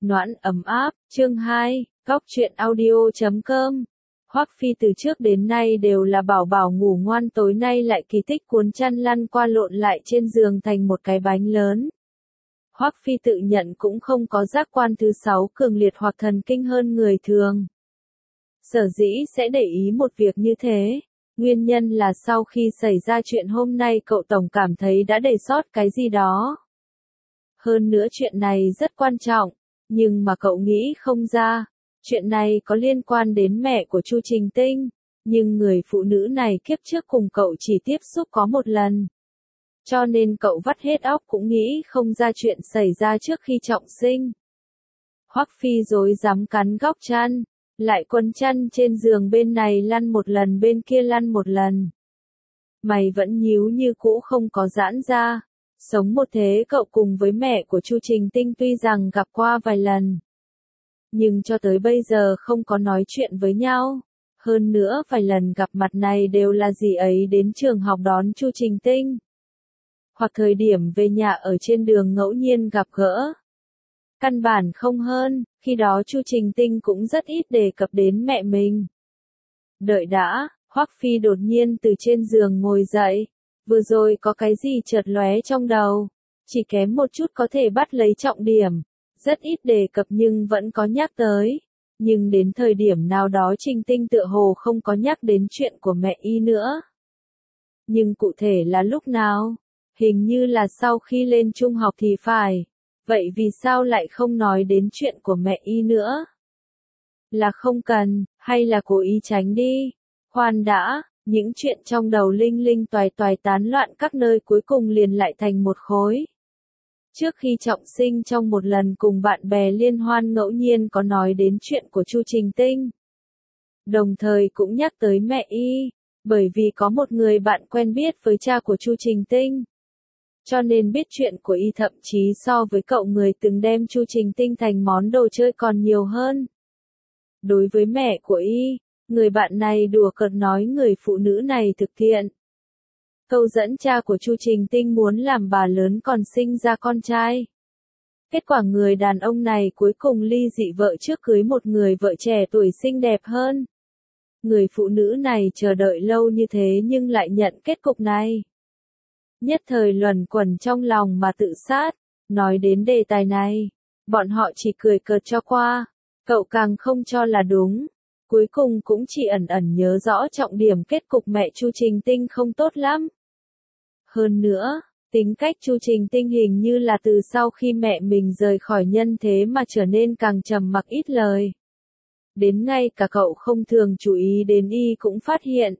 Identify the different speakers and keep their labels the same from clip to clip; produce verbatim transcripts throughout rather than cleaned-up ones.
Speaker 1: Noãn ấm áp, chương hai, góc truyện audio chấm com. Hoắc Phi từ trước đến nay đều là bảo bảo ngủ ngoan, tối nay lại kỳ tích cuốn chăn lăn qua lộn lại trên giường thành một cái bánh lớn. Hoắc Phi tự nhận cũng không có giác quan thứ sáu cường liệt hoặc thần kinh hơn người thường. Sở dĩ sẽ để ý một việc như thế, nguyên nhân là sau khi xảy ra chuyện hôm nay cậu tổng cảm thấy đã để sót cái gì đó. Hơn nữa chuyện này rất quan trọng, nhưng mà cậu nghĩ không ra. Chuyện này có liên quan đến mẹ của Chu Trình Tinh, nhưng người phụ nữ này kiếp trước cùng cậu chỉ tiếp xúc có một lần. Cho nên cậu vắt hết óc cũng nghĩ không ra chuyện xảy ra trước khi trọng sinh. Hoắc Phi rối rắm cắn góc chăn, lại quấn chăn trên giường bên này lăn một lần bên kia lăn một lần. Mày vẫn nhíu như cũ không có giãn ra. Sống một thế cậu cùng với mẹ của Chu Trình Tinh tuy rằng gặp qua vài lần, nhưng cho tới bây giờ không có nói chuyện với nhau. Hơn nữa vài lần gặp mặt này đều là dì ấy đến trường học đón Chu Trình Tinh, hoặc thời điểm về nhà ở trên đường ngẫu nhiên gặp gỡ. Căn bản không hơn, khi đó Chu Trình Tinh cũng rất ít đề cập đến mẹ mình. Đợi đã, Hoắc Phi đột nhiên từ trên giường ngồi dậy. Vừa rồi có cái gì chợt lóe trong đầu, chỉ kém một chút có thể bắt lấy trọng điểm, rất ít đề cập nhưng vẫn có nhắc tới. Nhưng đến thời điểm nào đó Trình Tinh tựa hồ không có nhắc đến chuyện của mẹ y nữa. Nhưng cụ thể là lúc nào? Hình như là sau khi lên trung học thì phải. Vậy vì sao lại không nói đến chuyện của mẹ y nữa? Là không cần, hay là cố ý tránh đi? Khoan đã. Những chuyện trong đầu linh linh toài toài tán loạn các nơi cuối cùng liền lại thành một khối. Trước khi trọng sinh trong một lần cùng bạn bè liên hoan ngẫu nhiên có nói đến chuyện của Chu Trình Tinh. Đồng thời cũng nhắc tới mẹ y, bởi vì có một người bạn quen biết với cha của Chu Trình Tinh. Cho nên biết chuyện của y thậm chí so với cậu người từng đem Chu Trình Tinh thành món đồ chơi còn nhiều hơn. Đối với mẹ của y, người bạn này đùa cợt nói người phụ nữ này thực thiện. Câu dẫn cha của Chu Trình Tinh muốn làm bà lớn còn sinh ra con trai. Kết quả người đàn ông này cuối cùng ly dị vợ trước cưới một người vợ trẻ tuổi xinh đẹp hơn. Người phụ nữ này chờ đợi lâu như thế nhưng lại nhận kết cục này. Nhất thời luẩn quẩn trong lòng mà tự sát. Nói đến đề tài này, bọn họ chỉ cười cợt cho qua. Cậu càng không cho là đúng. Cuối cùng cũng chỉ ẩn ẩn nhớ rõ trọng điểm kết cục mẹ Chu Trình Tinh không tốt lắm. Hơn nữa, tính cách Chu Trình Tinh hình như là từ sau khi mẹ mình rời khỏi nhân thế mà trở nên càng trầm mặc ít lời. Đến ngay cả cậu không thường chú ý đến y cũng phát hiện.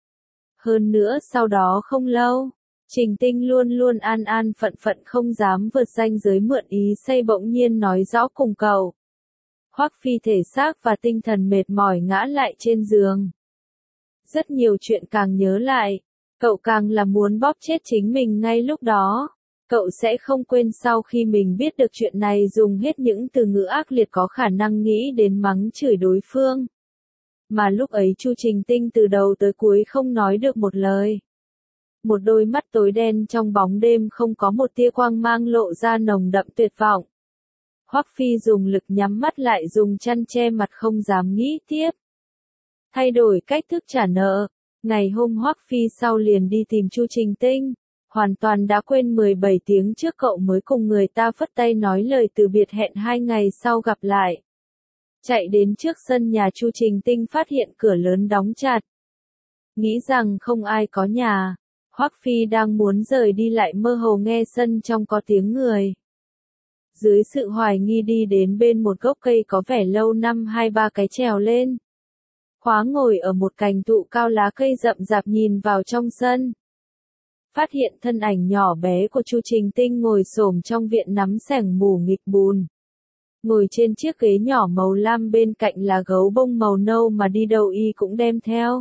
Speaker 1: Hơn nữa sau đó không lâu, Trình Tinh luôn luôn an an phận phận không dám vượt ranh giới mượn ý say bỗng nhiên nói rõ cùng cậu. Hoắc Phi thể xác và tinh thần mệt mỏi ngã lại trên giường. Rất nhiều chuyện càng nhớ lại, cậu càng là muốn bóp chết chính mình ngay lúc đó. Cậu sẽ không quên sau khi mình biết được chuyện này dùng hết những từ ngữ ác liệt có khả năng nghĩ đến mắng chửi đối phương. Mà lúc ấy Chu Trình Tinh từ đầu tới cuối không nói được một lời. Một đôi mắt tối đen trong bóng đêm không có một tia quang mang lộ ra nồng đậm tuyệt vọng. Hoắc Phi dùng lực nhắm mắt lại dùng chăn che mặt không dám nghĩ tiếp. Thay đổi cách thức trả nợ, ngày hôm Hoắc Phi sau liền đi tìm Chu Trình Tinh, hoàn toàn đã quên mười bảy tiếng trước cậu mới cùng người ta phất tay nói lời từ biệt hẹn hai ngày sau gặp lại. Chạy đến trước sân nhà Chu Trình Tinh phát hiện cửa lớn đóng chặt. Nghĩ rằng không ai có nhà, Hoắc Phi đang muốn rời đi lại mơ hồ nghe sân trong có tiếng người. Dưới sự hoài nghi đi đến bên một gốc cây có vẻ lâu năm hai ba cái trèo lên. Khóa ngồi ở một cành thụ cao lá cây rậm rạp nhìn vào trong sân. Phát hiện thân ảnh nhỏ bé của Chu Trình Tinh ngồi xổm trong viện nắm xẻng mù nghịch bùn. Ngồi trên chiếc ghế nhỏ màu lam bên cạnh là gấu bông màu nâu mà đi đâu y cũng đem theo.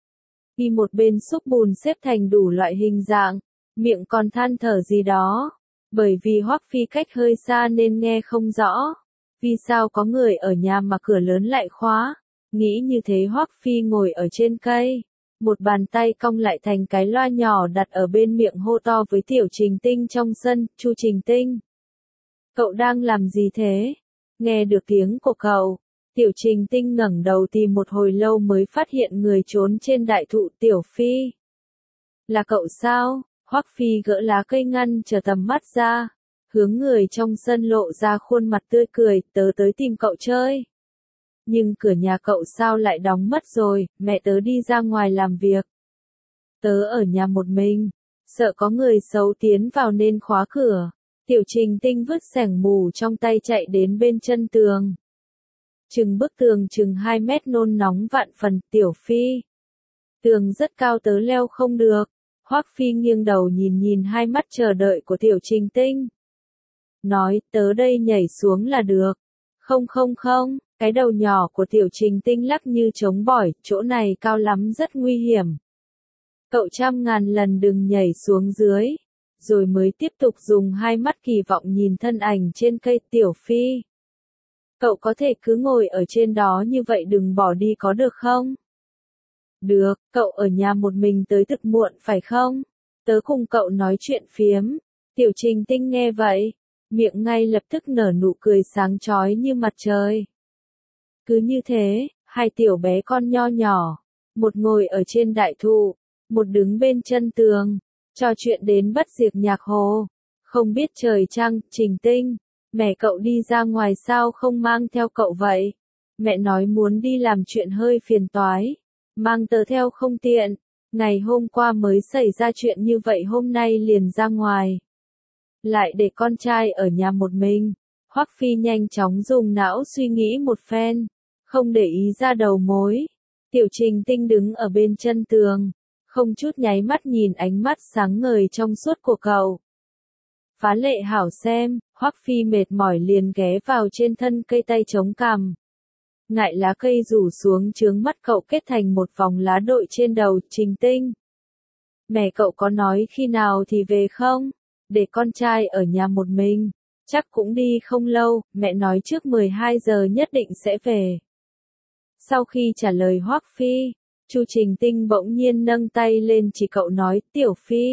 Speaker 1: Y một bên xúc bùn xếp thành đủ loại hình dạng, miệng còn than thở gì đó. Bởi vì Hoắc Phi cách hơi xa nên nghe không rõ. Vì sao có người ở nhà mà cửa lớn lại khóa? Nghĩ như thế Hoắc Phi ngồi ở trên cây. Một bàn tay cong lại thành cái loa nhỏ đặt ở bên miệng hô to với Tiểu Trình Tinh trong sân. Chu Trình Tinh. Cậu đang làm gì thế? Nghe được tiếng của cậu, Tiểu Trình Tinh ngẩng đầu tìm một hồi lâu mới phát hiện người trốn trên đại thụ. Tiểu Phi. Là cậu sao? Hoắc Phi gỡ lá cây ngăn trở tầm mắt ra, hướng người trong sân lộ ra khuôn mặt tươi cười, tớ tới tìm cậu chơi. Nhưng cửa nhà cậu sao lại đóng mất rồi, mẹ tớ đi ra ngoài làm việc. Tớ ở nhà một mình, sợ có người xấu tiến vào nên khóa cửa. Tiểu Trình Tinh vứt xẻng mù trong tay chạy đến bên chân tường. Chừng bức tường chừng hai mét nôn nóng vạn phần. Tiểu Phi. Tường rất cao tớ leo không được. Hoắc Phi nghiêng đầu nhìn nhìn hai mắt chờ đợi của Tiểu Trình Tinh. Nói, tớ đây nhảy xuống là được. Không không không, cái đầu nhỏ của Tiểu Trình Tinh lắc như trống bỏi, chỗ này cao lắm rất nguy hiểm. Cậu trăm ngàn lần đừng nhảy xuống dưới. Rồi mới tiếp tục dùng hai mắt kỳ vọng nhìn thân ảnh trên cây. Tiểu Phi. Cậu có thể cứ ngồi ở trên đó như vậy đừng bỏ đi có được không? Được, cậu ở nhà một mình tới thực muộn phải không? Tớ cùng cậu nói chuyện phiếm. Tiểu Trình Tinh nghe vậy, miệng ngay lập tức nở nụ cười sáng chói như mặt trời. Cứ như thế, hai tiểu bé con nho nhỏ, một ngồi ở trên đại thụ, một đứng bên chân tường, trò chuyện đến bất diệt nhạc hồ. Không biết trời trăng. Trình Tinh, mẹ cậu đi ra ngoài sao không mang theo cậu vậy? Mẹ nói muốn đi làm chuyện hơi phiền toái. Mang tớ theo không tiện, ngày hôm qua mới xảy ra chuyện như vậy hôm nay liền ra ngoài. Lại để con trai ở nhà một mình. Hoắc Phi nhanh chóng dùng não suy nghĩ một phen, không để ý ra đầu mối. Tiểu Trình Tinh đứng ở bên chân tường, không chút nháy mắt nhìn ánh mắt sáng ngời trong suốt của cậu. Phá lệ hảo xem, Hoắc Phi mệt mỏi liền ghé vào trên thân cây tay chống cằm. Ngại lá cây rủ xuống chướng mắt cậu kết thành một vòng lá đội trên đầu. Trình Tinh. Mẹ cậu có nói khi nào thì về không? Để con trai ở nhà một mình. Chắc cũng đi không lâu, mẹ nói trước mười hai giờ nhất định sẽ về. Sau khi trả lời Hoắc Phi, Chu Trình Tinh bỗng nhiên nâng tay lên chỉ cậu nói. Tiểu Phi.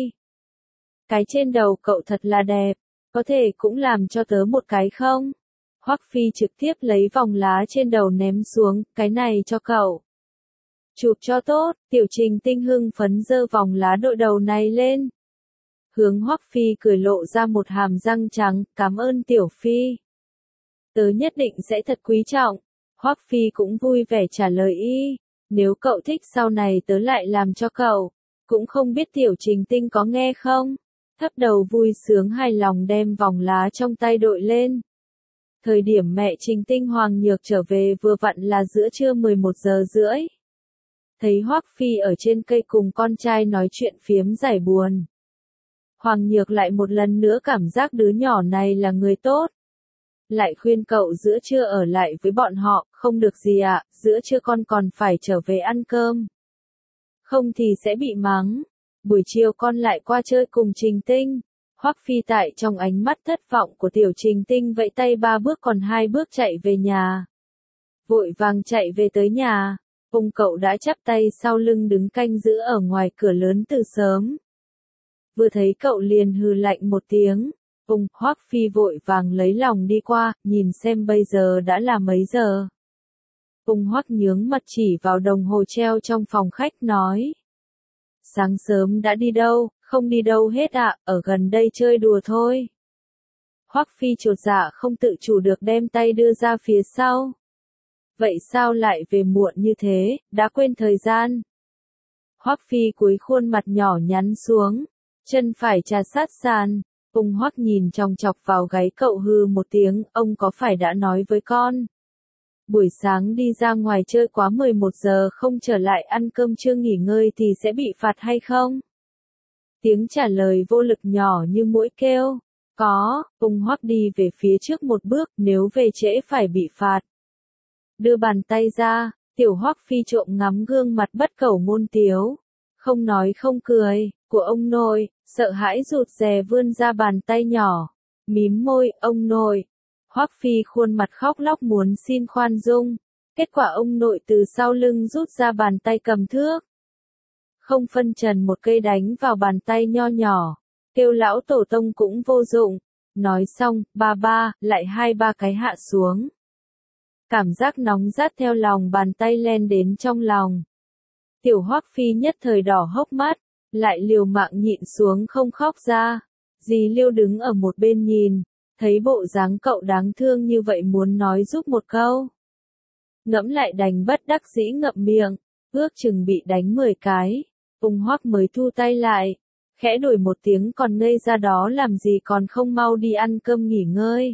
Speaker 1: Cái trên đầu cậu thật là đẹp, có thể cũng làm cho tớ một cái không? Hoắc Phi trực tiếp lấy vòng lá trên đầu ném xuống, cái này cho cậu. Chụp cho tốt. Tiểu Trình Tinh hưng phấn giơ vòng lá đội đầu này lên. Hướng Hoắc Phi cười lộ ra một hàm răng trắng, cảm ơn Tiểu Phi. Tớ nhất định sẽ thật quý trọng. Hoắc Phi cũng vui vẻ trả lời y, nếu cậu thích sau này tớ lại làm cho cậu. Cũng không biết Tiểu Trình Tinh có nghe không? Thấp đầu vui sướng hài lòng đem vòng lá trong tay đội lên. Thời điểm mẹ Trình Tinh Hoàng Nhược trở về vừa vặn là giữa trưa mười một giờ rưỡi. Thấy Hoắc Phi ở trên cây cùng con trai nói chuyện phiếm giải buồn. Hoàng Nhược lại một lần nữa cảm giác đứa nhỏ này là người tốt. Lại khuyên cậu giữa trưa ở lại với bọn họ. Không được gì ạ, giữa trưa con còn phải trở về ăn cơm. Không thì sẽ bị mắng. Buổi chiều con lại qua chơi cùng Trình Tinh. Hoắc Phi tại trong ánh mắt thất vọng của Tiểu Trình Tinh vẫy tay ba bước còn hai bước chạy về nhà. Vội vàng chạy về tới nhà, ông cậu đã chắp tay sau lưng đứng canh giữ ở ngoài cửa lớn từ sớm. Vừa thấy cậu liền hừ lạnh một tiếng, ông Hoắc Phi vội vàng lấy lòng đi qua, nhìn xem bây giờ đã là mấy giờ. Ông Hoắc nhướng mặt chỉ vào đồng hồ treo trong phòng khách nói. Sáng sớm đã đi đâu? Không đi đâu hết ạ, à, ở gần đây chơi đùa thôi. Hoắc Phi chột dạ không tự chủ được đem tay đưa ra phía sau. Vậy sao lại về muộn như thế, đã quên thời gian? Hoắc Phi cúi khuôn mặt nhỏ nhắn xuống, chân phải trà sát sàn. Ông Hoắc nhìn chòng chọc vào gáy cậu hừ một tiếng, ông có phải đã nói với con? Buổi sáng đi ra ngoài chơi quá mười một giờ không trở lại ăn cơm trưa nghỉ ngơi thì sẽ bị phạt hay không? Tiếng trả lời vô lực nhỏ như muỗi kêu. Có, ông Hoắc đi về phía trước một bước, nếu về trễ phải bị phạt. Đưa bàn tay ra, Tiểu Hoắc Phi trộm ngắm gương mặt bất cẩu ngôn tiếu. Không nói không cười, của ông nội, sợ hãi rụt rè vươn ra bàn tay nhỏ. Mím môi, ông nội. Hoắc Phi khuôn mặt khóc lóc muốn xin khoan dung. Kết quả ông nội từ sau lưng rút ra bàn tay cầm thước. Không phân trần một cây đánh vào bàn tay nho nhỏ. Kêu lão tổ tông cũng vô dụng. Nói xong, ba ba, lại hai ba cái hạ xuống. Cảm giác nóng rát theo lòng bàn tay len đến trong lòng. Tiểu Hoắc Phi nhất thời đỏ hốc mắt, lại liều mạng nhịn xuống không khóc ra. Dì Liêu đứng ở một bên nhìn, thấy bộ dáng cậu đáng thương như vậy muốn nói giúp một câu. Ngẫm lại đành bất đắc dĩ ngậm miệng, ước chừng bị đánh mười cái, ung Hoắc mới thu tay lại, khẽ đổi một tiếng còn ngây ra đó làm gì còn không mau đi ăn cơm nghỉ ngơi.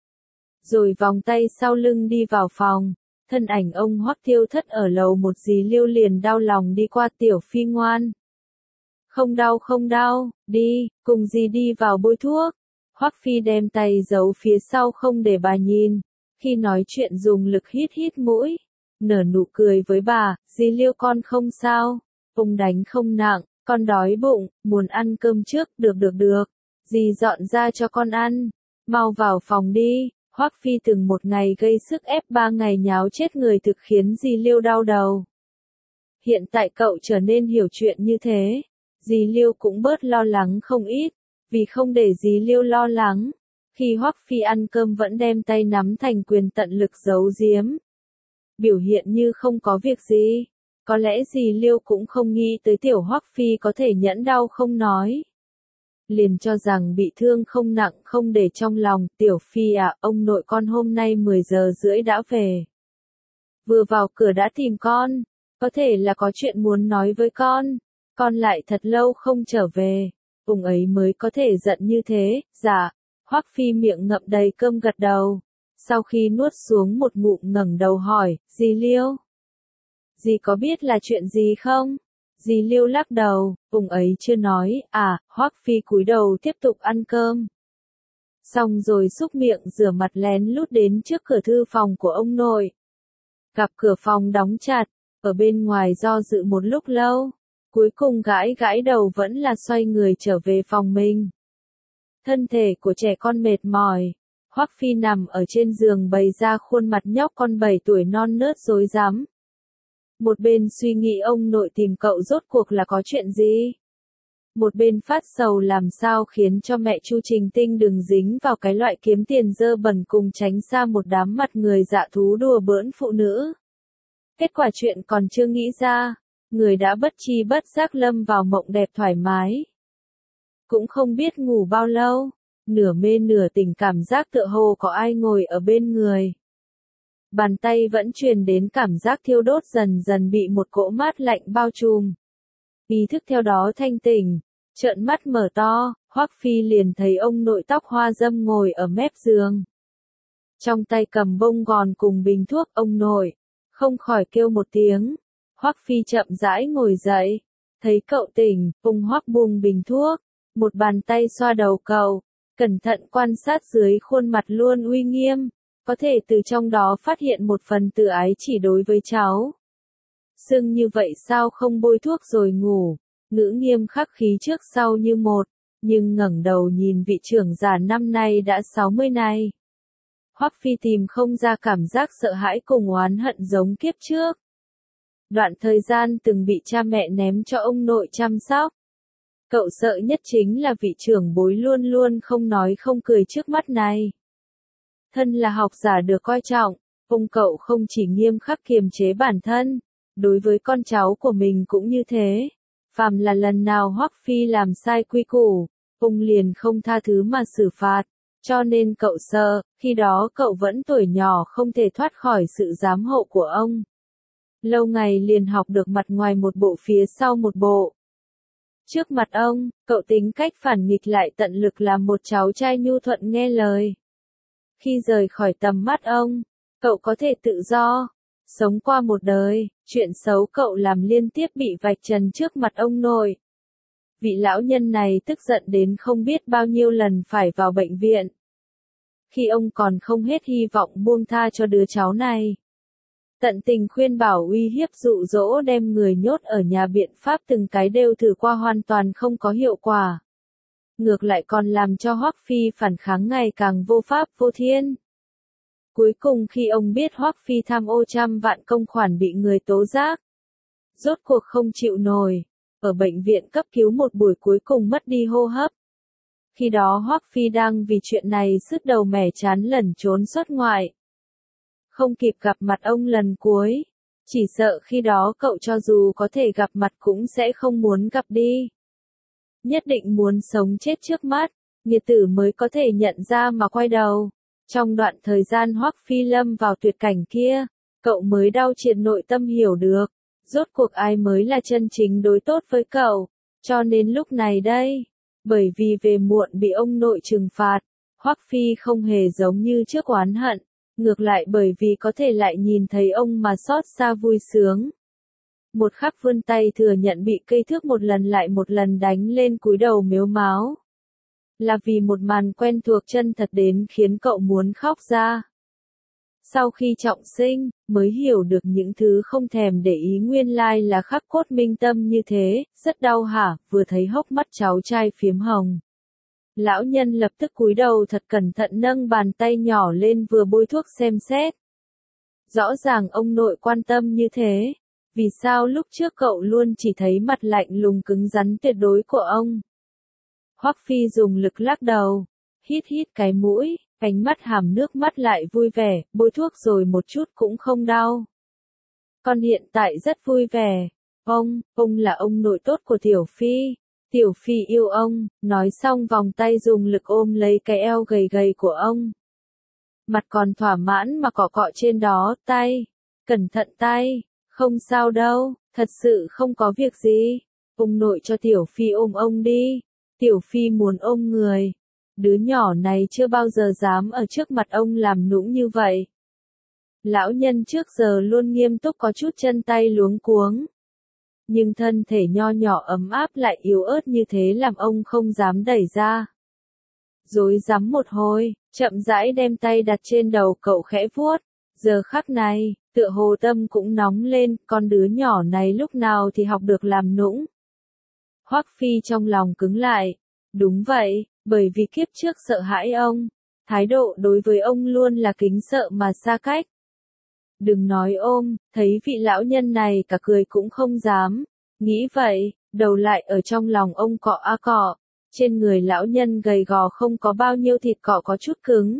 Speaker 1: Rồi vòng tay sau lưng đi vào phòng, thân ảnh ông Hoắc tiêu thất ở lầu một. Dì Liêu liền đau lòng đi qua. Tiểu Phi ngoan. Không đau không đau, đi, cùng dì đi vào bôi thuốc. Hoắc Phi đem tay giấu phía sau không để bà nhìn, khi nói chuyện dùng lực hít hít mũi, nở nụ cười với bà. Dì Liêu con không sao, ông đánh không nặng, con đói bụng, muốn ăn cơm trước. Được được được, dì dọn ra cho con ăn, mau vào phòng đi. Hoắc Phi từng một ngày gây sức ép, ba ngày nháo chết người thực khiến dì Liêu đau đầu. Hiện tại cậu trở nên hiểu chuyện như thế, dì Liêu cũng bớt lo lắng không ít, vì không để dì Liêu lo lắng. Khi Hoắc Phi ăn cơm vẫn đem tay nắm thành quyền tận lực giấu giếm. Biểu hiện như không có việc gì, có lẽ dì Liêu cũng không nghĩ tới tiểu Hoắc Phi có thể nhẫn đau không nói. Liền cho rằng bị thương không nặng không để trong lòng. Tiểu Phi à, ông nội con hôm nay mười giờ rưỡi đã về. Vừa vào cửa đã tìm con, có thể là có chuyện muốn nói với con, con lại thật lâu không trở về, ông ấy mới có thể giận như thế. Dạ. Hoắc Phi miệng ngậm đầy cơm gật đầu, sau khi nuốt xuống một ngụm ngẩng đầu hỏi, dì Liêu, dì có biết là chuyện gì không? Dì Liêu lắc đầu, ông ấy chưa nói. À. Hoắc Phi cúi đầu tiếp tục ăn cơm. Xong rồi xúc miệng rửa mặt lén lút đến trước cửa thư phòng của ông nội. Gặp cửa phòng đóng chặt, ở bên ngoài do dự một lúc lâu, cuối cùng gãi gãi đầu vẫn là xoay người trở về phòng mình. Thân thể của trẻ con mệt mỏi, Hoắc Phi nằm ở trên giường bày ra khuôn mặt nhóc con bảy tuổi non nớt rối rắm. Một bên suy nghĩ ông nội tìm cậu rốt cuộc là có chuyện gì. Một bên phát sầu làm sao khiến cho mẹ Chu Trình Tinh đừng dính vào cái loại kiếm tiền dơ bẩn cùng tránh xa một đám mặt người dạ thú đùa bỡn phụ nữ. Kết quả chuyện còn chưa nghĩ ra, người đã bất chi bất giác lâm vào mộng đẹp thoải mái. Cũng không biết ngủ bao lâu, nửa mê nửa tỉnh cảm giác tựa hồ có ai ngồi ở bên người. Bàn tay vẫn truyền đến cảm giác thiêu đốt dần dần bị một cỗ mát lạnh bao trùm. Ý thức theo đó thanh tỉnh, trợn mắt mở to, Hoắc Phi liền thấy ông nội tóc hoa râm ngồi ở mép giường. Trong tay cầm bông gòn cùng bình thuốc. Ông nội, không khỏi kêu một tiếng. Hoắc Phi chậm rãi ngồi dậy, thấy cậu tỉnh, ông Hoắc buông bình thuốc, một bàn tay xoa đầu cậu, cẩn thận quan sát dưới khuôn mặt luôn uy nghiêm, có thể từ trong đó phát hiện một phần từ ái chỉ đối với cháu. Sưng như vậy sao không bôi thuốc rồi ngủ, ngữ nghiêm khắc khí trước sau như một, nhưng ngẩng đầu nhìn vị trưởng giả năm nay đã sáu mươi này. Hoắc Phi tìm không ra cảm giác sợ hãi cùng oán hận giống kiếp trước. Đoạn thời gian từng bị cha mẹ ném cho ông nội chăm sóc. Cậu sợ nhất chính là vị trưởng bối luôn luôn không nói không cười trước mắt này. Thân là học giả được coi trọng, ông cậu không chỉ nghiêm khắc kiềm chế bản thân, đối với con cháu của mình cũng như thế. Phàm là lần nào Hoắc Phi làm sai quy củ, ông liền không tha thứ mà xử phạt, cho nên cậu sợ, khi đó cậu vẫn tuổi nhỏ không thể thoát khỏi sự giám hộ của ông. Lâu ngày liền học được mặt ngoài một bộ phía sau một bộ. Trước mặt ông, cậu tính cách phản nghịch lại tận lực làm một cháu trai nhu thuận nghe lời. Khi rời khỏi tầm mắt ông, cậu có thể tự do, sống qua một đời. Chuyện xấu cậu làm liên tiếp bị vạch trần trước mặt ông nội. Vị lão nhân này tức giận đến không biết bao nhiêu lần phải vào bệnh viện. Khi ông còn không hết hy vọng buông tha cho đứa cháu này. Tận tình khuyên bảo uy hiếp dụ dỗ đem người nhốt ở nhà biện pháp từng cái đều thử qua hoàn toàn không có hiệu quả. Ngược lại còn làm cho Hoắc Phi phản kháng ngày càng vô pháp vô thiên. Cuối cùng khi ông biết Hoắc Phi tham ô trăm vạn công khoản bị người tố giác, rốt cuộc không chịu nổi, ở bệnh viện cấp cứu một buổi cuối cùng mất đi hô hấp. Khi đó Hoắc Phi đang vì chuyện này sứt đầu mẻ chán lẩn trốn xuất ngoại. không kịp gặp mặt ông lần cuối. Chỉ sợ khi đó cậu cho dù có thể gặp mặt cũng sẽ không muốn gặp đi. Nhất định muốn sống chết trước mắt, nghiệt tử mới có thể nhận ra mà quay đầu. Trong đoạn thời gian Hoắc Phi lâm vào tuyệt cảnh kia, cậu mới đau triệt nội tâm hiểu được, rốt cuộc ai mới là chân chính đối tốt với cậu. Cho nên lúc này đây, bởi vì về muộn bị ông nội trừng phạt, Hoắc Phi không hề giống như trước oán hận, ngược lại bởi vì có thể lại nhìn thấy ông mà xót xa vui sướng. Một khắc vươn tay thừa nhận bị cây thước một lần lại một lần đánh lên cúi đầu mếu máo. Là vì một màn quen thuộc chân thật đến khiến cậu muốn khóc ra. Sau khi trọng sinh, mới hiểu được những thứ không thèm để ý nguyên lai là khắc cốt minh tâm như thế, rất đau hả, vừa thấy hốc mắt cháu trai phiếm hồng. Lão nhân lập tức cúi đầu thật cẩn thận nâng bàn tay nhỏ lên vừa bôi thuốc xem xét. Rõ ràng ông nội quan tâm như thế, vì sao lúc trước cậu luôn chỉ thấy mặt lạnh lùng cứng rắn tuyệt đối của ông. Hoắc Phi dùng lực lắc đầu, hít hít cái mũi, ánh mắt hàm nước mắt lại vui vẻ, bôi thuốc rồi một chút cũng không đau. Con hiện tại rất vui vẻ, ông, ông là ông nội tốt của Tiểu Phi, Tiểu Phi yêu ông, nói xong vòng tay dùng lực ôm lấy cái eo gầy gầy của ông. Mặt còn thỏa mãn mà cọ cọ trên đó, tay, cẩn thận tay, không sao đâu, thật sự không có việc gì, ông nội cho Tiểu Phi ôm ông đi. Tiểu Phi muốn ôm người. Đứa nhỏ này chưa bao giờ dám ở trước mặt ông làm nũng như vậy. Lão nhân trước giờ luôn nghiêm túc có chút chân tay luống cuống. Nhưng thân thể nho nhỏ ấm áp lại yếu ớt như thế làm ông không dám đẩy ra. Rối rắm một hồi, chậm rãi đem tay đặt trên đầu cậu khẽ vuốt. Giờ khắc này, tựa hồ tâm cũng nóng lên, con đứa nhỏ này lúc nào thì học được làm nũng. Hoắc Phi trong lòng cứng lại. Đúng vậy, bởi vì kiếp trước sợ hãi ông, thái độ đối với ông luôn là kính sợ mà xa cách. Đừng nói ôm, thấy vị lão nhân này cả cười cũng không dám. Nghĩ vậy, đầu lại ở trong lòng ông cọ a cọ. Trên người lão nhân gầy gò không có bao nhiêu thịt cọ có chút cứng.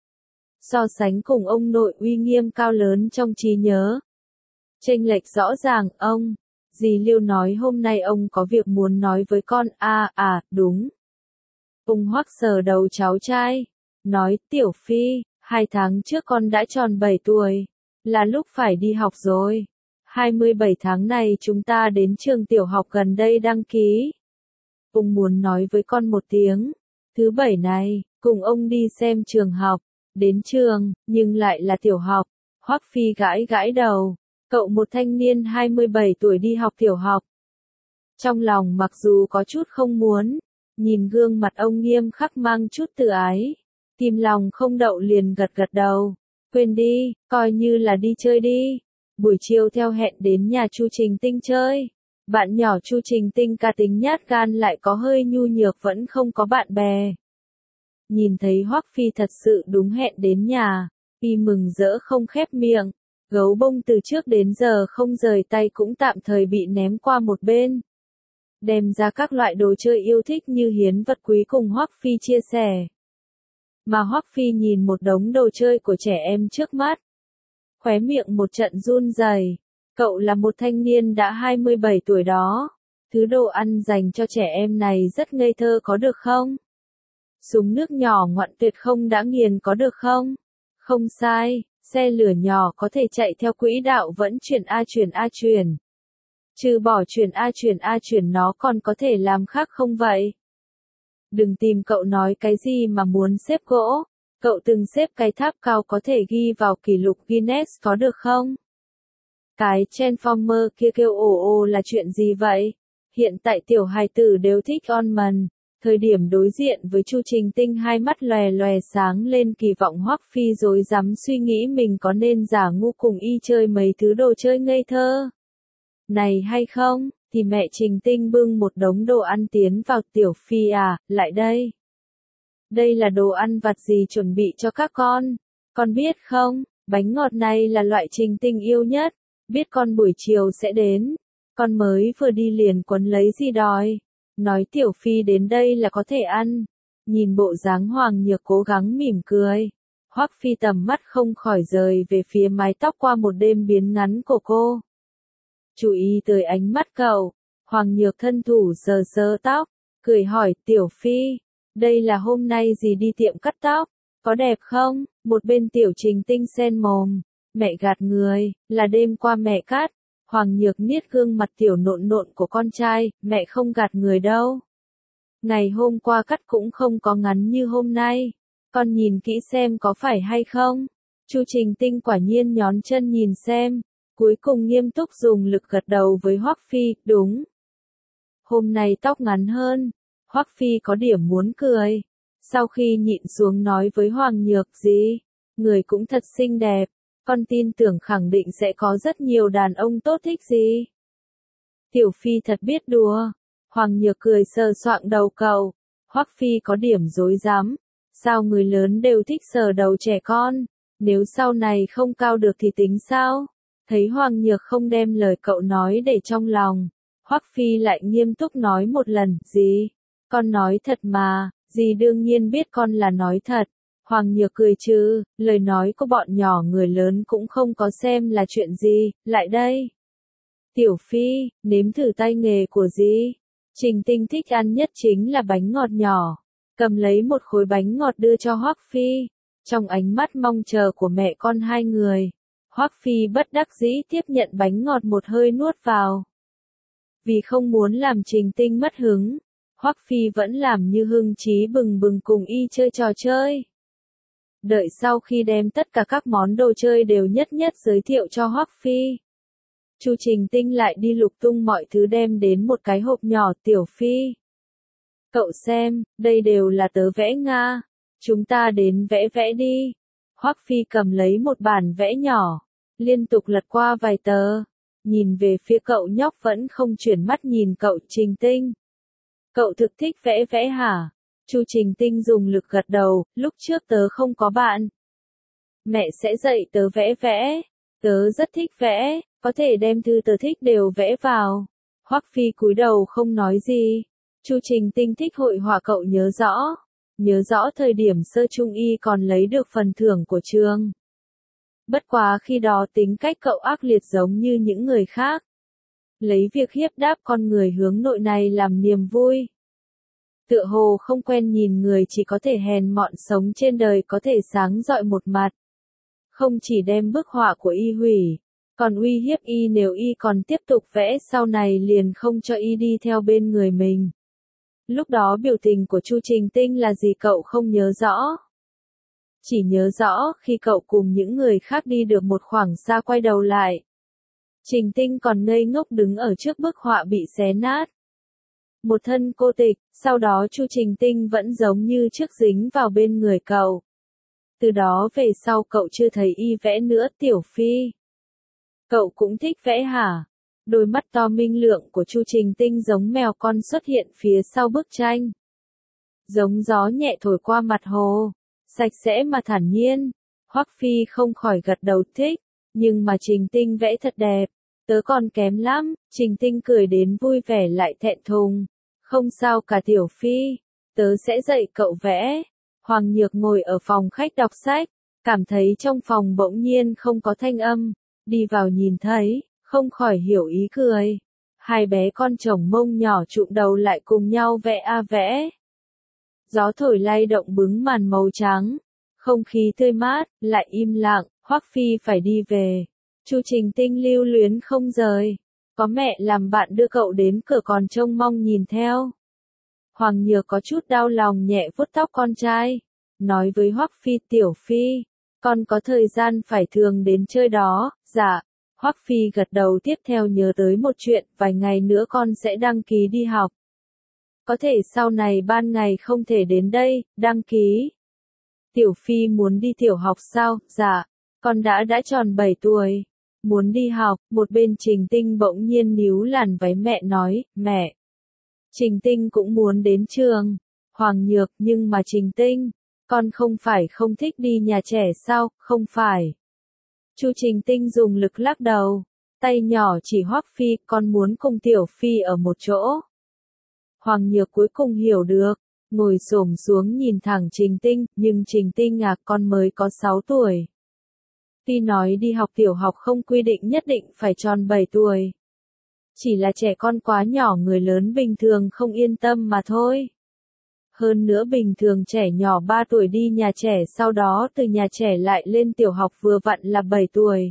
Speaker 1: So sánh cùng ông nội uy nghiêm cao lớn trong trí nhớ. Chênh lệch rõ ràng, ông. Dì Liêu nói hôm nay ông có việc muốn nói với con, à, à, đúng. Ông Hoắc sờ đầu cháu trai, nói, Tiểu Phi, hai tháng trước con đã tròn bảy tuổi, là lúc phải đi học rồi. hai mươi bảy tháng này chúng ta đến trường tiểu học gần đây đăng ký. Ông muốn nói với con một tiếng, thứ bảy này, cùng ông đi xem trường học, đến trường, nhưng lại là tiểu học. Hoắc Phi gãi gãi đầu. Cậu một thanh niên hai mươi bảy tuổi đi học tiểu học. Trong lòng mặc dù có chút không muốn, nhìn gương mặt ông nghiêm khắc mang chút tự ái, tim lòng không đậu liền gật gật đầu. Quên đi, coi như là đi chơi đi. Buổi chiều theo hẹn đến nhà Chu Trình Tinh chơi. Bạn nhỏ Chu Trình Tinh cá tính nhát gan lại có hơi nhu nhược vẫn không có bạn bè. Nhìn thấy Hoắc Phi thật sự đúng hẹn đến nhà, y mừng rỡ không khép miệng. Gấu bông từ trước đến giờ không rời tay cũng tạm thời bị ném qua một bên. Đem ra các loại đồ chơi yêu thích như hiến vật quý cùng Hoắc Phi chia sẻ. Mà Hoắc Phi nhìn một đống đồ chơi của trẻ em trước mắt. Khóe miệng một trận run rẩy. Cậu là một thanh niên đã hai mươi bảy tuổi đó. Thứ đồ ăn dành cho trẻ em này rất ngây thơ có được không? Súng nước nhỏ ngoạn tuyệt không đã nghiền có được không? Không sai. Xe lửa nhỏ có thể chạy theo quỹ đạo vẫn chuyển A chuyển A chuyển. Trừ bỏ chuyển A chuyển A chuyển nó còn có thể làm khác không vậy? Đừng tìm cậu nói cái gì mà muốn xếp gỗ. Cậu từng xếp cái tháp cao có thể ghi vào kỷ lục Guinness có được không? Cái Transformer kia kêu ồ ồ là chuyện gì vậy? Hiện tại tiểu hài tử đều thích Onman. Thời điểm đối diện với Chu Trình Tinh hai mắt lòe lòe sáng lên kỳ vọng Hoắc Phi rối rắm suy nghĩ mình có nên giả ngu cùng y chơi mấy thứ đồ chơi ngây thơ. Này hay không, thì mẹ Trình Tinh bưng một đống đồ ăn tiến vào. Tiểu Phi à, lại đây. Đây là đồ ăn vặt gì chuẩn bị cho các con. Con biết không, bánh ngọt này là loại Trình Tinh yêu nhất. Biết con buổi chiều sẽ đến. Con mới vừa đi liền quấn lấy gì đòi. Nói Tiểu Phi đến đây là có thể ăn. Nhìn bộ dáng Hoàng Nhược cố gắng mỉm cười. Hoắc Phi tầm mắt không khỏi rời về phía mái tóc qua một đêm biến ngắn của cô. Chú ý tới ánh mắt cậu, Hoàng Nhược thân thủ sờ sờ tóc, cười hỏi Tiểu Phi, đây là hôm nay gì đi tiệm cắt tóc, có đẹp không? Một bên Tiểu Trình Tinh sen mồm, mẹ gạt người, là đêm qua mẹ cắt. Hoàng Nhược niết gương mặt tiểu nộn nộn của con trai, mẹ không gạt người đâu. Ngày hôm qua cắt cũng không có ngắn như hôm nay, con nhìn kỹ xem có phải hay không. Chu Trình Tinh quả nhiên nhón chân nhìn xem, cuối cùng nghiêm túc dùng lực gật đầu với Hoắc Phi, đúng. Hôm nay tóc ngắn hơn, Hoắc Phi có điểm muốn cười. Sau khi nhịn xuống nói với Hoàng Nhược gì, người cũng thật xinh đẹp, con tin tưởng khẳng định sẽ có rất nhiều đàn ông tốt thích gì. Tiểu Phi thật biết đùa. Hoàng Nhược cười sờ soạng đầu cậu. Hoắc Phi có điểm dối dám. Sao người lớn đều thích sờ đầu trẻ con? Nếu sau này không cao được thì tính sao? Thấy Hoàng Nhược không đem lời cậu nói để trong lòng, Hoắc Phi lại nghiêm túc nói một lần, gì? Con nói thật mà, dì đương nhiên biết con là nói thật. Hoàng Nhược cười chứ, lời nói của bọn nhỏ người lớn cũng không có xem là chuyện gì, lại đây. Tiểu Phi, nếm thử tay nghề của dì. Trình Tinh thích ăn nhất chính là bánh ngọt nhỏ. Cầm lấy một khối bánh ngọt đưa cho Hoắc Phi. Trong ánh mắt mong chờ của mẹ con hai người, Hoắc Phi bất đắc dĩ tiếp nhận bánh ngọt một hơi nuốt vào. Vì không muốn làm Trình Tinh mất hứng, Hoắc Phi vẫn làm như hưng trí bừng bừng cùng y chơi trò chơi. Đợi sau khi đem tất cả các món đồ chơi đều nhất nhất giới thiệu cho Hoắc Phi, Chu Trình Tinh lại đi lục tung mọi thứ đem đến một cái hộp nhỏ. Tiểu Phi, cậu xem, đây đều là tớ vẽ Nga, chúng ta đến vẽ vẽ đi. Hoắc Phi cầm lấy một bản vẽ nhỏ, liên tục lật qua vài tờ, nhìn về phía cậu nhóc vẫn không chuyển mắt nhìn cậu. Trình Tinh, cậu thực thích vẽ vẽ hả? Chu Trình Tinh dùng lực gật đầu, lúc trước tớ không có bạn. Mẹ sẽ dạy tớ vẽ vẽ, tớ rất thích vẽ, có thể đem thư tớ thích đều vẽ vào. Hoắc Phi cúi đầu không nói gì. Chu Trình Tinh thích hội họa cậu nhớ rõ, nhớ rõ thời điểm sơ trung y còn lấy được phần thưởng của trường. Bất quá khi đó tính cách cậu ác liệt giống như những người khác, lấy việc hiếp đáp con người hướng nội này làm niềm vui. Tựa hồ không quen nhìn người chỉ có thể hèn mọn sống trên đời có thể sáng rọi một mặt. Không chỉ đem bức họa của y hủy, còn uy hiếp y nếu y còn tiếp tục vẽ sau này liền không cho y đi theo bên người mình. Lúc đó biểu tình của Chu Trình Tinh là gì cậu không nhớ rõ. Chỉ nhớ rõ khi cậu cùng những người khác đi được một khoảng xa quay đầu lại. Trình Tinh còn ngây ngốc đứng ở trước bức họa bị xé nát. Một thân cô tịch, sau đó Chu Trình Tinh vẫn giống như trước dính vào bên người cậu. Từ đó về sau cậu chưa thấy y vẽ nữa. Tiểu Phi, cậu cũng thích vẽ hả? Đôi mắt to minh lượng của Chu Trình Tinh giống mèo con xuất hiện phía sau bức tranh. Giống gió nhẹ thổi qua mặt hồ, sạch sẽ mà thản nhiên. Hoắc Phi không khỏi gật đầu thích, nhưng mà Trình Tinh vẽ thật đẹp, tớ còn kém lắm. Trình Tinh cười đến vui vẻ lại thẹn thùng. Không sao cả Tiểu Phi, tớ sẽ dạy cậu vẽ. Hoàng Nhược ngồi ở phòng khách đọc sách, cảm thấy trong phòng bỗng nhiên không có thanh âm, đi vào nhìn thấy, không khỏi hiểu ý cười. Hai bé con chồng mông nhỏ trụm đầu lại cùng nhau vẽ a vẽ. Gió thổi lay động bứng màn màu trắng, không khí tươi mát, lại im lặng. Hoắc Phi phải đi về. Chu Trình Tinh lưu luyến không rời. Có mẹ làm bạn đưa cậu đến cửa còn trông mong nhìn theo. Hoàng Nhược có chút đau lòng nhẹ vuốt tóc con trai, nói với Hoắc Phi. Tiểu Phi, con có thời gian phải thường đến chơi đó. Dạ. Hoắc Phi gật đầu tiếp theo nhớ tới một chuyện, vài ngày nữa con sẽ đăng ký đi học. Có thể sau này ban ngày không thể đến đây, đăng ký. Tiểu Phi muốn đi tiểu học sao? Dạ, con đã đã tròn bảy tuổi. Muốn đi học. Một bên Trình Tinh bỗng nhiên níu làn váy mẹ nói, mẹ. Trình Tinh cũng muốn đến trường. Hoàng Nhược, nhưng mà Trình Tinh, con không phải không thích đi nhà trẻ sao? Không phải. Chu Trình Tinh dùng lực lắc đầu, tay nhỏ chỉ Hoắc Phi, con muốn cùng Tiểu Phi ở một chỗ. Hoàng Nhược cuối cùng hiểu được, ngồi xổm xuống nhìn thẳng Trình Tinh, nhưng Trình Tinh à, con mới có sáu tuổi. Tuy nói đi học tiểu học không quy định nhất định phải tròn bảy tuổi. Chỉ là trẻ con quá nhỏ người lớn bình thường không yên tâm mà thôi. Hơn nữa bình thường trẻ nhỏ ba tuổi đi nhà trẻ sau đó từ nhà trẻ lại lên tiểu học vừa vặn là bảy tuổi.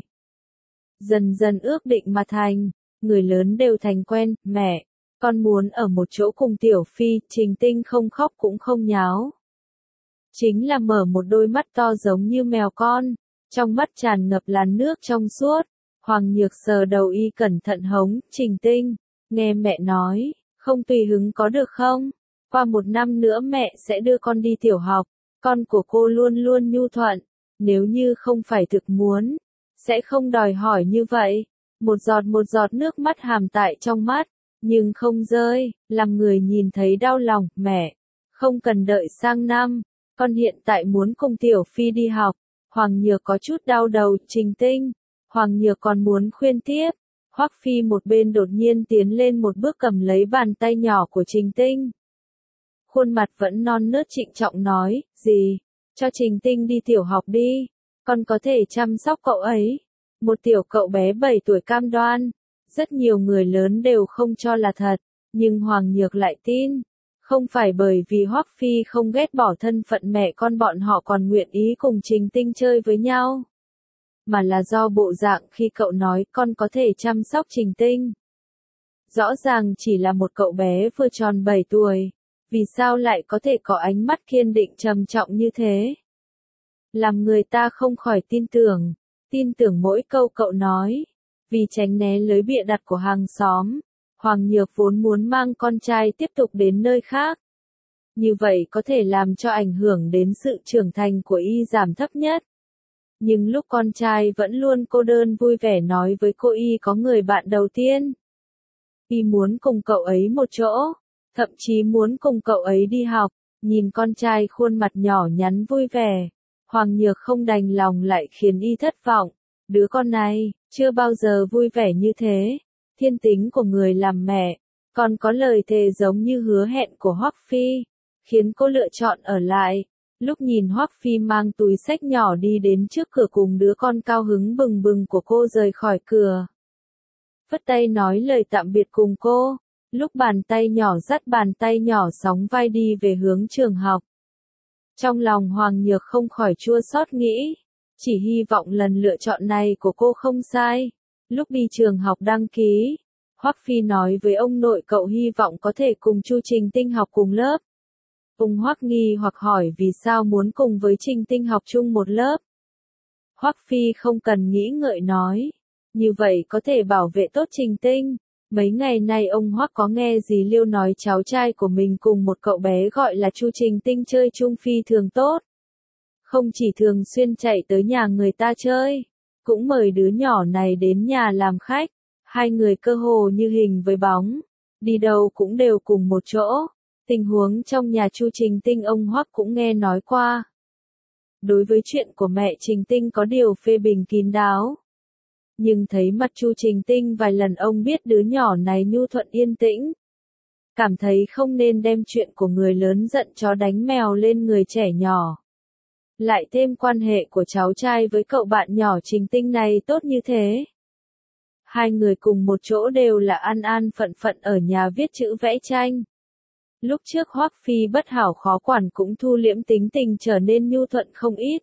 Speaker 1: Dần dần ước định mà thành, người lớn đều thành quen, mẹ, con muốn ở một chỗ cùng Tiểu Phi, Trình Tinh không khóc cũng không nháo. Chính là mở một đôi mắt to giống như mèo con, trong mắt tràn ngập làn nước trong suốt. Hoàng Nhược sờ đầu y cẩn thận hống, Trình Tinh, nghe mẹ nói, không tùy hứng có được không? Qua một năm nữa mẹ sẽ đưa con đi tiểu học, con của cô luôn luôn nhu thuận, nếu như không phải thực muốn, sẽ không đòi hỏi như vậy. Một giọt một giọt nước mắt hàm tại trong mắt, nhưng không rơi, làm người nhìn thấy đau lòng, mẹ, không cần đợi sang năm, con hiện tại muốn cùng Tiểu Phi đi học. Hoàng Nhược có chút đau đầu, Trình Tinh. Hoàng Nhược còn muốn khuyên tiếp, Hoắc Phi một bên đột nhiên tiến lên một bước cầm lấy bàn tay nhỏ của Trình Tinh. Khuôn mặt vẫn non nớt trịnh trọng nói, gì, cho Trình Tinh đi tiểu học đi, con có thể chăm sóc cậu ấy. Một tiểu cậu bé bảy tuổi cam đoan, rất nhiều người lớn đều không cho là thật, nhưng Hoàng Nhược lại tin. Không phải bởi vì Hoắc Phi không ghét bỏ thân phận mẹ con bọn họ còn nguyện ý cùng Trình Tinh chơi với nhau. Mà là do bộ dạng khi cậu nói con có thể chăm sóc Trình Tinh. Rõ ràng chỉ là một cậu bé vừa tròn bảy tuổi, vì sao lại có thể có ánh mắt kiên định trầm trọng như thế? Làm người ta không khỏi tin tưởng, tin tưởng mỗi câu cậu nói, vì tránh né lưới bịa đặt của hàng xóm. Hoàng Nhược vốn muốn mang con trai tiếp tục đến nơi khác. Như vậy có thể làm cho ảnh hưởng đến sự trưởng thành của y giảm thấp nhất. Nhưng lúc con trai vẫn luôn cô đơn vui vẻ nói với cô y có người bạn đầu tiên. Y muốn cùng cậu ấy một chỗ, thậm chí muốn cùng cậu ấy đi học, nhìn con trai khuôn mặt nhỏ nhắn vui vẻ. Hoàng Nhược không đành lòng lại khiến y thất vọng. Đứa con này, chưa bao giờ vui vẻ như thế. Thiên tính của người làm mẹ, còn có lời thề giống như hứa hẹn của Hoắc Phi, khiến cô lựa chọn ở lại. Lúc nhìn Hoắc Phi mang túi xách nhỏ đi đến trước cửa cùng đứa con cao hứng bừng bừng của cô rời khỏi cửa. Phất tay nói lời tạm biệt cùng cô, lúc bàn tay nhỏ dắt bàn tay nhỏ sóng vai đi về hướng trường học. Trong lòng Hoàng Nhược không khỏi chua xót nghĩ, chỉ hy vọng lần lựa chọn này của cô không sai. Lúc đi trường học đăng ký, Hoắc Phi nói với ông nội cậu hy vọng có thể cùng Chu Trình Tinh học cùng lớp. Ông Hoắc nghi hoặc hỏi vì sao muốn cùng với Trình Tinh học chung một lớp. Hoắc Phi không cần nghĩ ngợi nói, như vậy có thể bảo vệ tốt Trình Tinh. Mấy ngày nay ông Hoắc có nghe dì Liêu nói cháu trai của mình cùng một cậu bé gọi là Chu Trình Tinh chơi chung phi thường tốt. Không chỉ thường xuyên chạy tới nhà người ta chơi, cũng mời đứa nhỏ này đến nhà làm khách. Hai người cơ hồ như hình với bóng, đi đâu cũng đều cùng một chỗ. Tình huống trong nhà Chu Trình Tinh ông Hoắc cũng nghe nói qua. Đối với chuyện của mẹ Trình Tinh có điều phê bình kín đáo. Nhưng thấy mặt Chu Trình Tinh vài lần ông biết đứa nhỏ này nhu thuận yên tĩnh. Cảm thấy không nên đem chuyện của người lớn giận chó đánh mèo lên người trẻ nhỏ. Lại thêm quan hệ của cháu trai với cậu bạn nhỏ Trình Tinh này tốt như thế. Hai người cùng một chỗ đều là an an phận phận ở nhà viết chữ vẽ tranh. Lúc trước Hoắc Phi bất hảo khó quản cũng thu liễm tính tình trở nên nhu thuận không ít.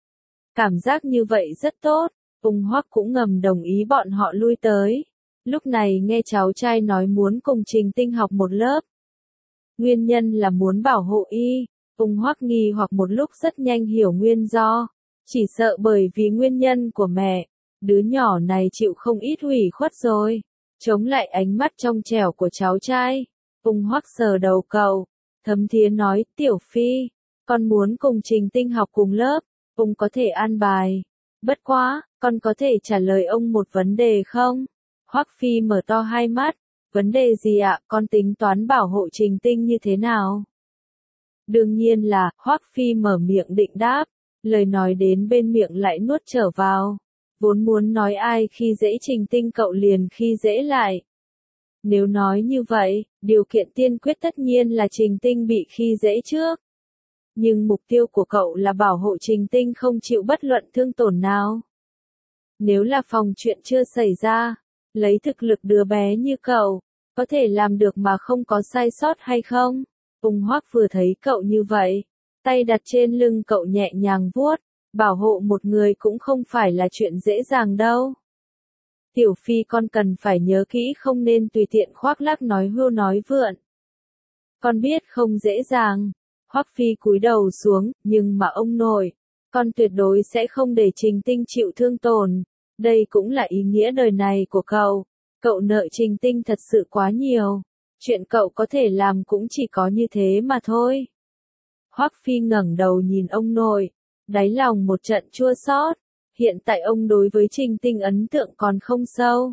Speaker 1: Cảm giác như vậy rất tốt, ông Hoắc cũng ngầm đồng ý bọn họ lui tới. Lúc này nghe cháu trai nói muốn cùng Trình Tinh học một lớp. Nguyên nhân là muốn bảo hộ y, ông Hoắc nghi hoặc một lúc rất nhanh hiểu nguyên do. Chỉ sợ bởi vì nguyên nhân của mẹ, đứa nhỏ này chịu không ít hủy khuất rồi. Chống lại ánh mắt trong trẻo của cháu trai. Ông Hoắc sờ đầu cậu, thấm thía nói, Tiểu Phi, con muốn cùng Trình Tinh học cùng lớp, ông có thể an bài. Bất quá, con có thể trả lời ông một vấn đề không? Hoắc Phi mở to hai mắt, vấn đề gì ạ, con tính toán bảo hộ Trình Tinh như thế nào? Đương nhiên là, Hoắc Phi mở miệng định đáp, lời nói đến bên miệng lại nuốt trở vào. Vốn muốn nói ai khi dễ Trình Tinh cậu liền khi dễ lại. Nếu nói như vậy, điều kiện tiên quyết tất nhiên là Trình Tinh bị khi dễ trước. Nhưng mục tiêu của cậu là bảo hộ Trình Tinh không chịu bất luận thương tổn nào. Nếu là phòng chuyện chưa xảy ra, lấy thực lực đứa bé như cậu, có thể làm được mà không có sai sót hay không? Ung Hoắc vừa thấy cậu như vậy, tay đặt trên lưng cậu nhẹ nhàng vuốt, bảo hộ một người cũng không phải là chuyện dễ dàng đâu. Tiểu Phi con cần phải nhớ kỹ không nên tùy tiện khoác lác nói hưu nói vượn. Con biết không dễ dàng. Hoắc Phi cúi đầu xuống, nhưng mà ông nội, con tuyệt đối sẽ không để Trình Tinh chịu thương tổn. Đây cũng là ý nghĩa đời này của cậu. Cậu nợ Trình Tinh thật sự quá nhiều. Chuyện cậu có thể làm cũng chỉ có như thế mà thôi. Hoắc Phi ngẩng đầu nhìn ông nội, đáy lòng một trận chua xót. Hiện tại ông đối với Trình Tinh ấn tượng còn không sâu.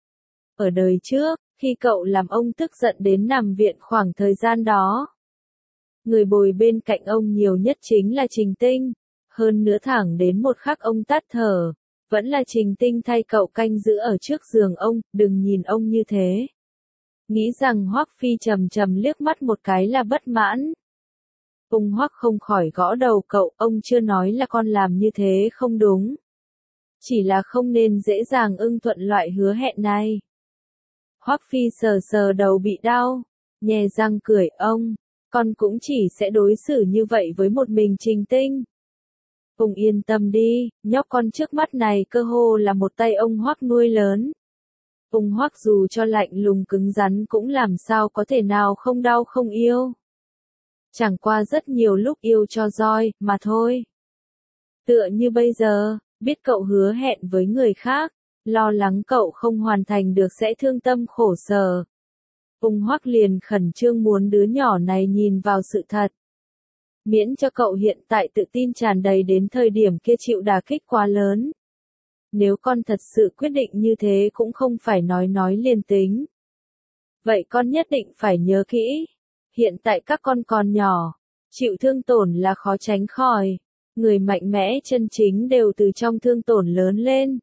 Speaker 1: Ở đời trước, khi cậu làm ông tức giận đến nằm viện khoảng thời gian đó, người bồi bên cạnh ông nhiều nhất chính là Trình Tinh. Hơn nữa thẳng đến một khắc ông tắt thở, vẫn là Trình Tinh thay cậu canh giữ ở trước giường ông, đừng nhìn ông như thế. Nghĩ rằng Hoắc Phi trầm trầm liếc mắt một cái là bất mãn. Ung Hoắc không khỏi gõ đầu cậu, ông chưa nói là con làm như thế không đúng. Chỉ là không nên dễ dàng ưng thuận loại hứa hẹn này. Hoắc Phi sờ sờ đầu bị đau, nhè răng cười, ông, con cũng chỉ sẽ đối xử như vậy với một mình Trình Tinh. Ông yên tâm đi, nhóc con trước mắt này cơ hồ là một tay ông Hoắc nuôi lớn. Ung Hoắc dù cho lạnh lùng cứng rắn cũng làm sao có thể nào không đau không yêu. Chẳng qua rất nhiều lúc yêu cho roi, mà thôi. Tựa như bây giờ, biết cậu hứa hẹn với người khác, lo lắng cậu không hoàn thành được sẽ thương tâm khổ sở. Ung Hoắc liền khẩn trương muốn đứa nhỏ này nhìn vào sự thật. Miễn cho cậu hiện tại tự tin tràn đầy đến thời điểm kia chịu đả kích quá lớn. Nếu con thật sự quyết định như thế cũng không phải nói nói liền tính. Vậy con nhất định phải nhớ kỹ. Hiện tại các con còn nhỏ, chịu thương tổn là khó tránh khỏi. Người mạnh mẽ chân chính đều từ trong thương tổn lớn lên.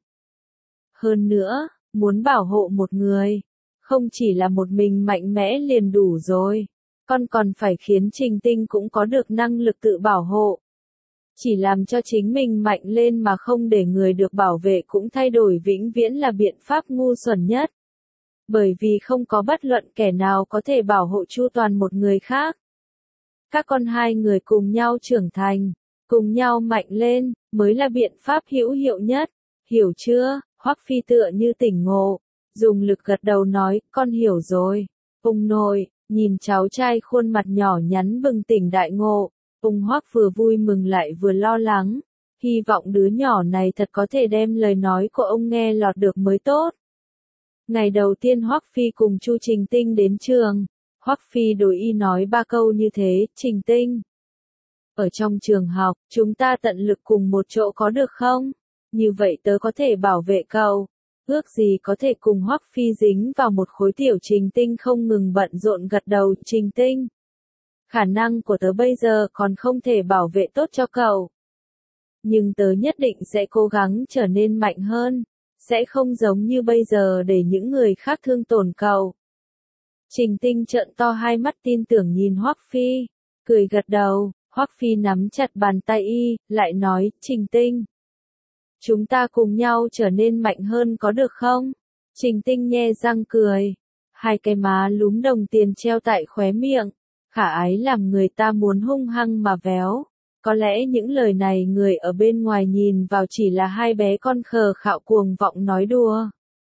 Speaker 1: Hơn nữa, muốn bảo hộ một người, không chỉ là một mình mạnh mẽ liền đủ rồi. Con còn phải khiến Trình Tinh cũng có được năng lực tự bảo hộ. Chỉ làm cho chính mình mạnh lên mà không để người được bảo vệ cũng thay đổi vĩnh viễn là biện pháp ngu xuẩn nhất. Bởi vì không có bất luận kẻ nào có thể bảo hộ chu toàn một người khác. Các con hai người cùng nhau trưởng thành, cùng nhau mạnh lên, mới là biện pháp hữu hiệu nhất. Hiểu chưa? Hoắc Phi tựa như tỉnh ngộ, dùng lực gật đầu nói, con hiểu rồi. Ung nội, nhìn cháu trai khuôn mặt nhỏ nhắn bừng tỉnh đại ngộ, Ung Hoắc vừa vui mừng lại vừa lo lắng, hy vọng đứa nhỏ này thật có thể đem lời nói của ông nghe lọt được mới tốt. Ngày đầu tiên Hoắc Phi cùng Chu Trình Tinh đến trường, Hoắc Phi đối y nói ba câu như thế, Trình Tinh. Ở trong trường học, chúng ta tận lực cùng một chỗ có được không? Như vậy tớ có thể bảo vệ cậu. Ước gì có thể cùng Hoắc Phi dính vào một khối tiểu Trình Tinh không ngừng bận rộn gật đầu, Trình Tinh. Khả năng của tớ bây giờ còn không thể bảo vệ tốt cho cậu. Nhưng tớ nhất định sẽ cố gắng trở nên mạnh hơn, sẽ không giống như bây giờ để những người khác thương tổn cậu. Trình Tinh trợn to hai mắt tin tưởng nhìn Hoắc Phi, cười gật đầu, Hoắc Phi nắm chặt bàn tay y, lại nói, Trình Tinh. Chúng ta cùng nhau trở nên mạnh hơn có được không? Trình Tinh nhe răng cười, hai cái má lúm đồng tiền treo tại khóe miệng, khả ái làm người ta muốn hung hăng mà véo. Có lẽ những lời này người ở bên ngoài nhìn vào chỉ là hai bé con khờ khạo cuồng vọng nói đùa.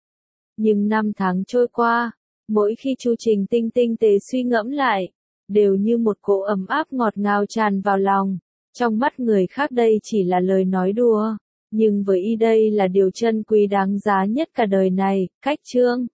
Speaker 1: Nhưng năm tháng trôi qua, mỗi khi Chu Trình Tinh tinh tế suy ngẫm lại, đều như một cỗ ấm áp ngọt ngào tràn vào lòng. Trong mắt người khác đây chỉ là lời nói đùa, nhưng với y đây là điều chân quý đáng giá nhất cả đời này. Cách chương